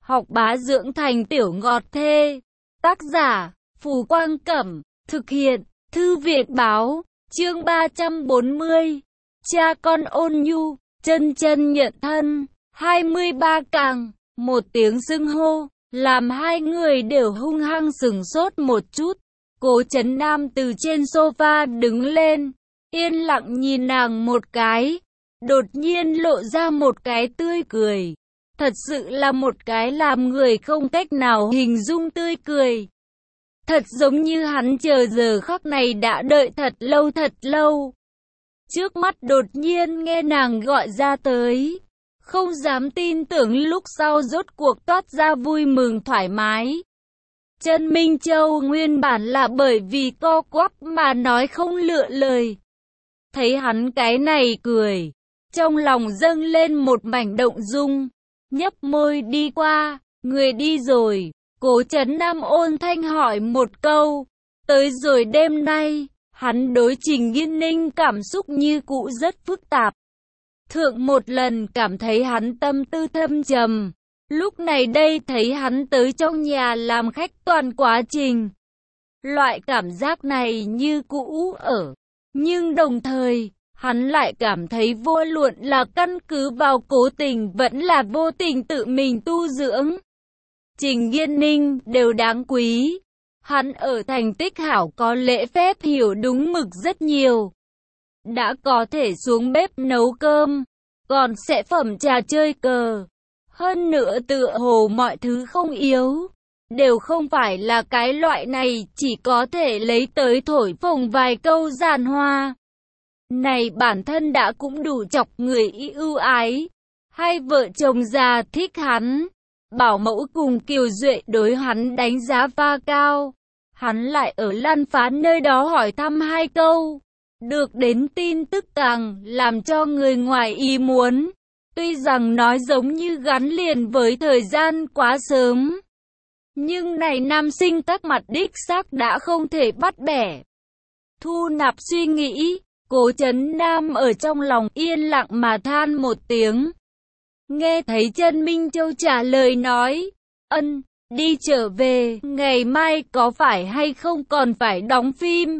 học bá dưỡng thành tiểu ngọt thê. Tác giả, Phù Quang Cẩm, thực hiện, Thư viện Báo, chương 340. Cha con ôn nhu, chân chân nhận thân, 23 càng, một tiếng xưng hô, làm hai người đều hung hăng sửng sốt một chút. Cố Chấn Nam từ trên sofa đứng lên, yên lặng nhìn nàng một cái, đột nhiên lộ ra một cái tươi cười. Thật sự là một cái làm người không cách nào hình dung tươi cười. Thật giống như hắn chờ giờ khắc này đã đợi thật lâu. Trước mắt đột nhiên nghe nàng gọi ra tới, không dám tin tưởng lúc sau rốt cuộc toát ra vui mừng thoải mái. Chân Minh Châu nguyên bản là bởi vì co quắp mà nói không lựa lời. Thấy hắn cái này cười, trong lòng dâng lên một mảnh động dung, nhấp môi đi qua, người đi rồi. Cố Chấn Nam ôn thanh hỏi một câu, tới rồi đêm nay, hắn đối Trình Nghiên Ninh cảm xúc như cũ rất phức tạp. Thượng một lần cảm thấy hắn tâm tư thâm trầm, lúc này đây thấy hắn tới trong nhà làm khách toàn quá trình. Loại cảm giác này như cũ ở, nhưng đồng thời, hắn lại cảm thấy vô luận là căn cứ vào cố tình vẫn là vô tình tự mình tu dưỡng. Trình Nghiên Ninh đều đáng quý. Hắn ở thành tích hảo có lễ phép hiểu đúng mực rất nhiều. Đã có thể xuống bếp nấu cơm, còn sẽ phẩm trà chơi cờ. Hơn nữa tựa hồ mọi thứ không yếu, đều không phải là cái loại này chỉ có thể lấy tới thổi phồng vài câu giàn hoa. Này bản thân đã cũng đủ chọc người ưu ái. Hai vợ chồng già thích hắn. Bảo mẫu cùng Kiều Duệ đối hắn đánh giá va cao. Hắn lại ở Lan Phán nơi đó hỏi thăm hai câu. Được đến tin tức càng làm cho người ngoài ý muốn. Tuy rằng nói giống như gắn liền với thời gian quá sớm, nhưng này nam sinh các mặt đích xác đã không thể bắt bẻ. Thu nạp suy nghĩ, Cố Chấn Nam ở trong lòng yên lặng mà than một tiếng. Nghe thấy Chân Minh Châu trả lời nói, ân, đi trở về, ngày mai có phải hay không còn phải đóng phim?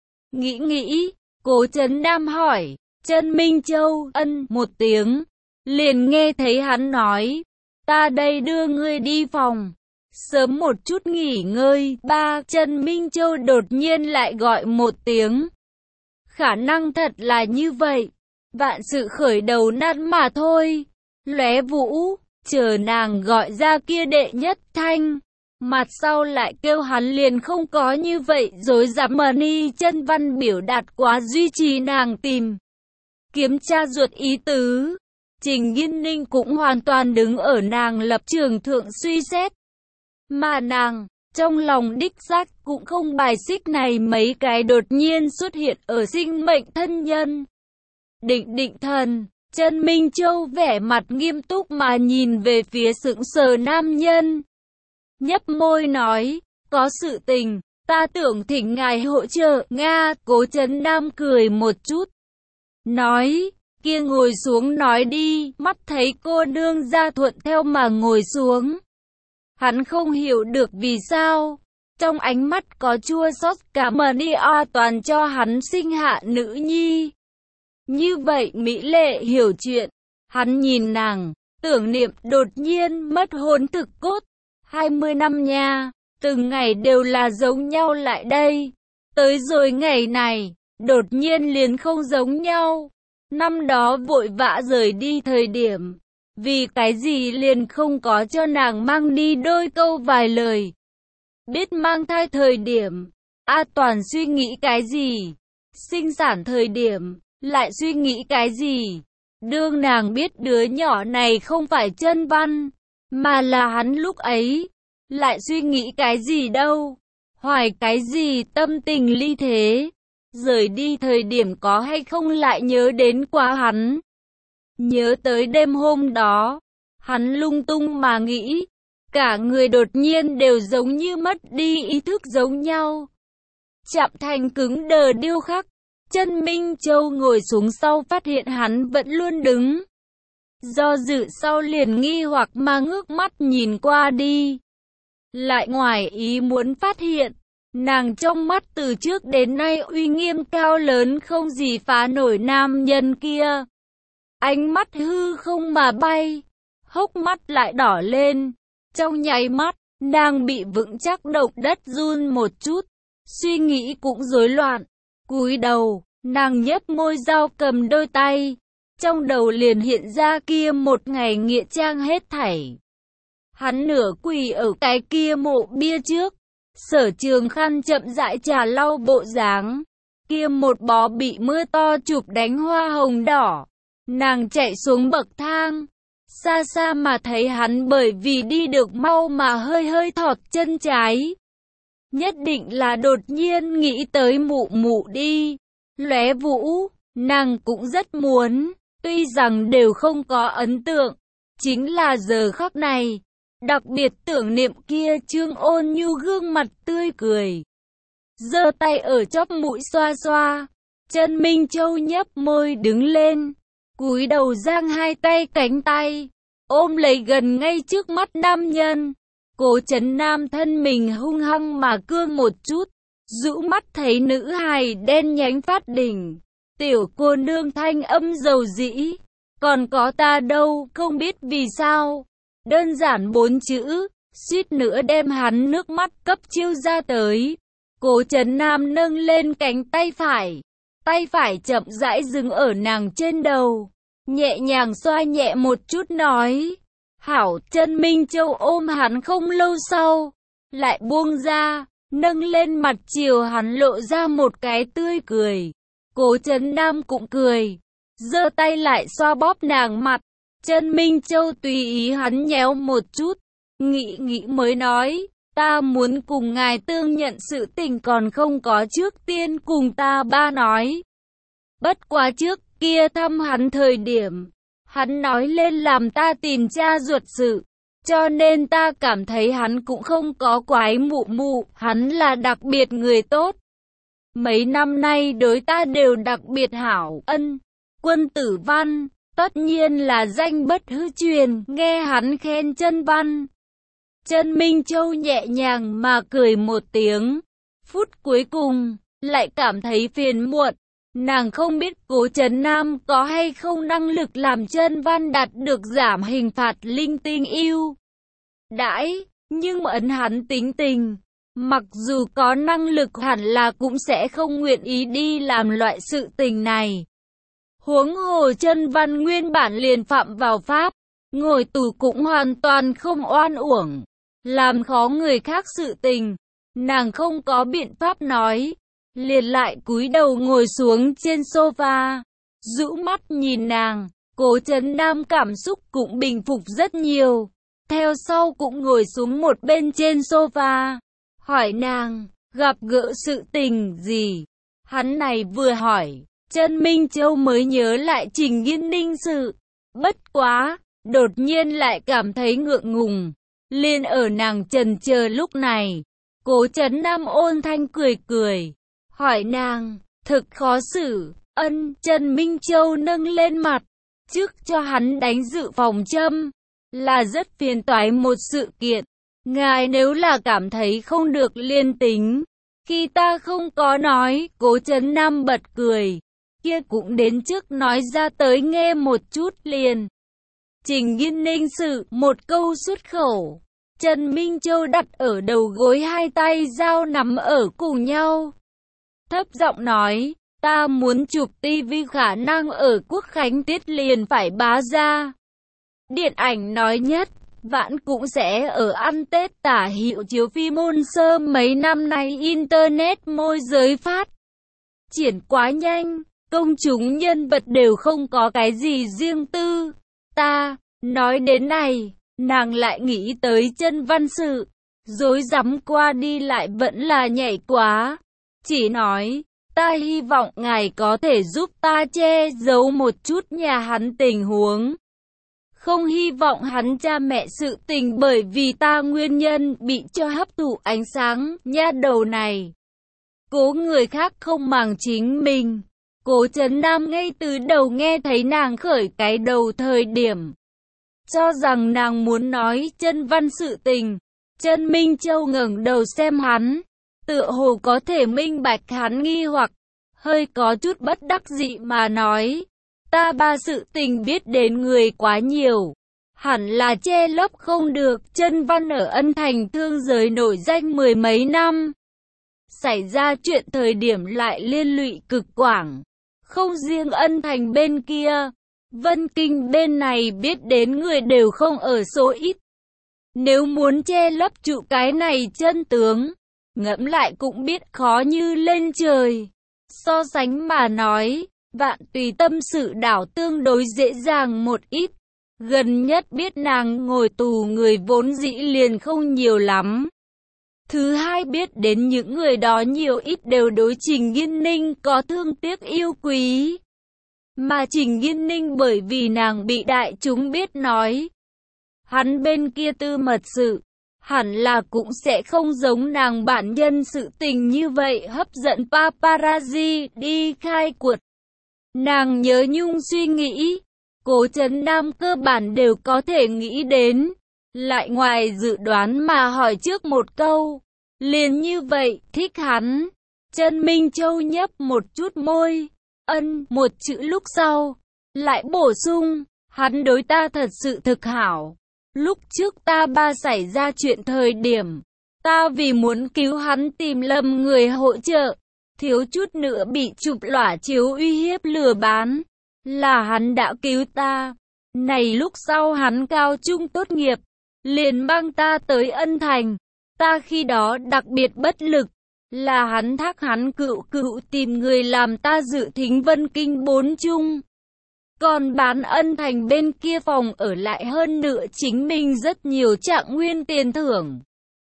Nghĩ, Cố Chấn Nam hỏi, Chân Minh Châu, ân, một tiếng, liền nghe thấy hắn nói, ta đây đưa ngươi đi phòng, sớm một chút nghỉ ngơi. Ba, Chân Minh Châu đột nhiên lại gọi một tiếng. Khả năng thật là như vậy, vạn sự khởi đầu nan mà thôi. Lóe Vũ, chờ nàng gọi ra kia đệ nhất thanh, mặt sau lại kêu hắn liền không có như vậy rồi dám mờ ni chân văn biểu đạt quá duy trì nàng tìm kiếm tra ruột ý tứ. Trình Nghiên Ninh cũng hoàn toàn đứng ở nàng lập trường thượng suy xét, mà nàng trong lòng đích xác cũng không bài xích này mấy cái đột nhiên xuất hiện ở sinh mệnh thân nhân. Định thần, Chân Minh Châu vẻ mặt nghiêm túc mà nhìn về phía sững sờ nam nhân. Nhấp môi nói, có sự tình, ta tưởng thỉnh ngài hỗ trợ. Nga, Cố Chấn Nam cười một chút. Nói, kia ngồi xuống nói đi, mắt thấy cô nương ra thuận theo mà ngồi xuống. Hắn không hiểu được vì sao, trong ánh mắt có chua xót, cảm ơn đi toàn cho hắn sinh hạ nữ nhi. Như vậy mỹ lệ hiểu chuyện, hắn nhìn nàng, tưởng niệm đột nhiên mất hồn thực cốt. 20 năm nha, từng ngày đều là giống nhau lại đây. Tới rồi ngày này, đột nhiên liền không giống nhau. Năm đó vội vã rời đi thời điểm, vì cái gì liền không có cho nàng mang đi đôi câu vài lời. Biết mang thai thời điểm, toàn suy nghĩ cái gì? Sinh sản thời điểm, lại suy nghĩ cái gì? Đương nàng biết đứa nhỏ này không phải Chân Văn, mà là hắn lúc ấy, lại suy nghĩ cái gì đâu? Hoài cái gì tâm tình ly thế? Rời đi thời điểm có hay không lại nhớ đến quá hắn? Nhớ tới đêm hôm đó, hắn lung tung mà nghĩ, cả người đột nhiên đều giống như mất đi ý thức giống nhau. Chạm thành cứng đờ điêu khắc. Chân Minh Châu ngồi xuống sau phát hiện hắn vẫn luôn đứng. Do dự sau liền nghi hoặc mà ngước mắt nhìn qua đi. Lại ngoài ý muốn phát hiện, nàng trong mắt từ trước đến nay uy nghiêm cao lớn không gì phá nổi nam nhân kia. Ánh mắt hư không mà bay, hốc mắt lại đỏ lên. Trong nháy mắt, nàng bị vững chắc động đất run một chút, suy nghĩ cũng rối loạn. Cúi đầu, nàng nhếch môi dao cầm đôi tay, trong đầu liền hiện ra kia một ngày nghĩa trang hết thảy. Hắn nửa quỳ ở cái kia mộ bia trước, Sở Trường Khăn chậm rãi trà lau bộ dáng, kia một bó bị mưa to chụp đánh hoa hồng đỏ. Nàng chạy xuống bậc thang, xa xa mà thấy hắn bởi vì đi được mau mà hơi hơi thọt chân trái. Nhất định là đột nhiên nghĩ tới mụ mụ đi. Lóe Vũ, nàng cũng rất muốn, tuy rằng đều không có ấn tượng, chính là giờ khắc này, đặc biệt tưởng niệm kia Trương Ôn Nhu gương mặt tươi cười. Giơ tay ở chóp mũi xoa xoa, Trần Minh Châu nhấp môi đứng lên, cúi đầu giang hai tay cánh tay, ôm lấy gần ngay trước mắt nam nhân. Cố Trấn Nam thân mình hung hăng mà cương một chút, rũ mắt thấy nữ hài đen nhánh phát đỉnh. Tiểu cô nương thanh âm dầu dĩ, còn có ta đâu, không biết vì sao. Đơn giản 4 chữ, suýt nữa đem hắn nước mắt cấp chiêu ra tới. Cố Trấn Nam nâng lên cánh tay phải chậm rãi dừng ở nàng trên đầu, nhẹ nhàng xoa nhẹ một chút nói. Hảo. Trần Minh Châu ôm hắn không lâu sau, lại buông ra, nâng lên mặt chiều hắn lộ ra một cái tươi cười. Cố Trấn Nam cũng cười, giơ tay lại xoa bóp nàng mặt. Trần Minh Châu tùy ý hắn nhéo một chút, nghĩ mới nói, ta muốn cùng ngài tương nhận sự tình còn không có trước tiên cùng ta ba nói. Bất quá trước kia thăm hắn thời điểm, hắn nói lên làm ta tìm cha ruột sự, cho nên ta cảm thấy hắn cũng không có quái mụ mụ, hắn là đặc biệt người tốt. Mấy năm nay đối ta đều đặc biệt hảo. Quân Tử Văn, tất nhiên là danh bất hư truyền, nghe hắn khen Chân Văn. Trần Minh Châu nhẹ nhàng mà cười một tiếng, phút cuối cùng, lại cảm thấy phiền muộn. Nàng không biết Cố Trấn Nam có hay không năng lực làm Chân Văn đạt được giảm hình phạt linh tinh ưu đãi, nhưng ấn hắn tính tình, mặc dù có năng lực hẳn là cũng sẽ không nguyện ý đi làm loại sự tình này. Huống hồ Chân Văn nguyên bản liền phạm vào pháp, ngồi tù cũng hoàn toàn không oan uổng, làm khó người khác sự tình, nàng không có biện pháp nói. Liền lại cúi đầu ngồi xuống trên sofa, rũ mắt nhìn nàng. Cố Trấn Nam cảm xúc cũng bình phục rất nhiều, theo sau cũng ngồi xuống một bên trên sofa, hỏi nàng, gặp gỡ sự tình gì. Hắn này vừa hỏi, Trần Minh Châu mới nhớ lại Trình Nghiên Ninh sự, bất quá, đột nhiên lại cảm thấy ngượng ngùng, liền ở nàng chần chờ lúc này. Cố Trấn Nam ôn thanh cười cười, hỏi nàng, thực khó xử. Trần Minh Châu nâng lên mặt, trước cho hắn đánh dự phòng châm, là rất phiền toái một sự kiện. Ngài nếu là cảm thấy không được liên tính, khi ta không có nói. Cố Trấn Nam bật cười, kia cũng đến trước nói ra tới nghe một chút liền. Trình Nghiên Ninh sự, một câu xuất khẩu, Trần Minh Châu đặt ở đầu gối, hai tay dao nắm ở cùng nhau, thấp giọng nói, ta muốn chụp tivi, khả năng ở Quốc Khánh tiết liền phải bá ra. Điện ảnh nói nhất, vãn cũng sẽ ở ăn Tết tả hiệu chiếu phim môn sơ. Mấy năm nay Internet môi giới phát triển quá nhanh, công chúng nhân vật đều không có cái gì riêng tư. Ta, nói đến này, nàng lại nghĩ tới Chân Văn sự, rối rắm qua đi lại vẫn là nhảy quá. Chỉ nói, ta hy vọng ngài có thể giúp ta che giấu một chút nhà hắn tình huống. Không hy vọng hắn cha mẹ sự tình bởi vì ta nguyên nhân bị cho hấp thụ ánh sáng, nha đầu này. Cố người khác không màng chính mình. Cố Trấn Nam ngay từ đầu nghe thấy nàng khởi cái đầu thời điểm, cho rằng nàng muốn nói chân văn sự tình. Chân Minh Châu ngẩng đầu xem hắn, tựa hồ có thể minh bạch hắn nghi hoặc, hơi có chút bất đắc dĩ mà nói, ta ba sự tình biết đến người quá nhiều, hẳn là che lấp không được. Chân văn ở Ân Thành thương giới nổi danh mười mấy năm, xảy ra chuyện thời điểm lại liên lụy cực quảng, không riêng Ân Thành bên kia, Vân Kinh bên này biết đến người đều không ở số ít. Nếu muốn che lấp trụ cái này chân tướng, ngẫm lại cũng biết khó như lên trời. So sánh mà nói, Vạn Tùy tâm sự đảo tương đối dễ dàng một ít. Gần nhất biết nàng ngồi tù người vốn dĩ liền không nhiều lắm. Thứ hai, biết đến những người đó nhiều ít đều đối Trình Nghiên Ninh có thương tiếc yêu quý. Mà Trình Nghiên Ninh bởi vì nàng bị đại chúng biết nói, hắn bên kia tư mật sự, hẳn là cũng sẽ không giống nàng bản nhân sự tình như vậy hấp dẫn paparazzi đi khai quật. Nàng nhớ nhung suy nghĩ, Cố Trấn Nam cơ bản đều có thể nghĩ đến, lại ngoài dự đoán mà hỏi trước một câu, liền như vậy, thích hắn. Chân Minh Châu nhấp một chút môi, ân một chữ lúc sau, lại bổ sung, hắn đối ta thật sự thực hảo. Lúc trước ta ba xảy ra chuyện thời điểm, ta vì muốn cứu hắn tìm lầm người hỗ trợ, thiếu chút nữa bị chụp lỏa chiếu uy hiếp lừa bán, là hắn đã cứu ta. Này lúc sau hắn cao trung tốt nghiệp, liền mang ta tới Ân Thành, ta khi đó đặc biệt bất lực, là hắn thác hắn cựu tìm người làm ta dự thính Vân Kinh 4 trung. Còn bán Ân Thành bên kia phòng ở lại hơn nữa chính mình rất nhiều trạng nguyên tiền thưởng.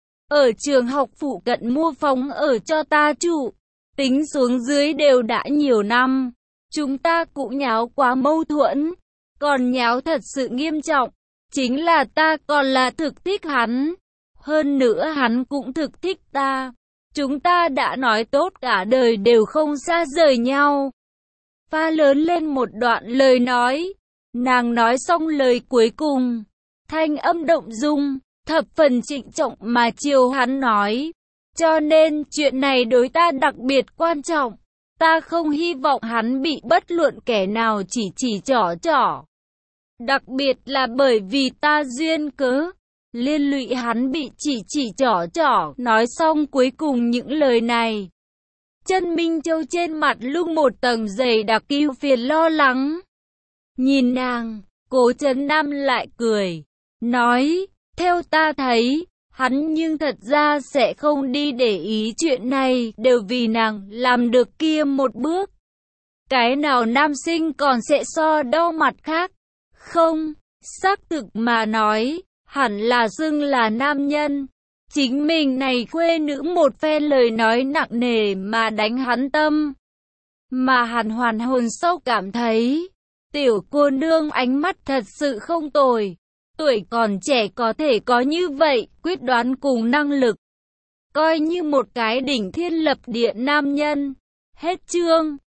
Ở trường học phụ cận mua phòng ở cho ta trụ, tính xuống dưới đều đã nhiều năm. Chúng ta cũng nháo quá mâu thuẫn, còn nháo thật sự nghiêm trọng, chính là ta còn là thực thích hắn. Hơn nữa hắn cũng thực thích ta. Chúng ta đã nói tốt cả đời đều không xa rời nhau. Pha lớn lên một đoạn lời nói, nàng nói xong lời cuối cùng, thanh âm động dung, thập phần trịnh trọng mà chiều hắn nói, cho nên chuyện này đối ta đặc biệt quan trọng, ta không hy vọng hắn bị bất luận kẻ nào chỉ trỏ. Đặc biệt là bởi vì ta duyên cớ, liên lụy hắn bị chỉ trỏ. Nói xong cuối cùng những lời này, Chân Minh Châu trên mặt lung một tầng dày đặc ưu phiền lo lắng. Nhìn nàng, Cố Trấn Nam lại cười, nói, theo ta thấy, hắn nhưng thật ra sẽ không đi để ý chuyện này, đều vì nàng làm được kia một bước. Cái nào nam sinh còn sẽ so đo mặt khác? Không, xác thực mà nói, hẳn là xưng là nam nhân. Chính mình này khuê nữ một phen lời nói nặng nề mà đánh hắn tâm. Mà hắn hoàn hồn sau cảm thấy, tiểu cô nương ánh mắt thật sự không tồi. Tuổi còn trẻ có thể có như vậy, quyết đoán cùng năng lực. Coi như một cái đỉnh thiên lập địa nam nhân. Hết chương.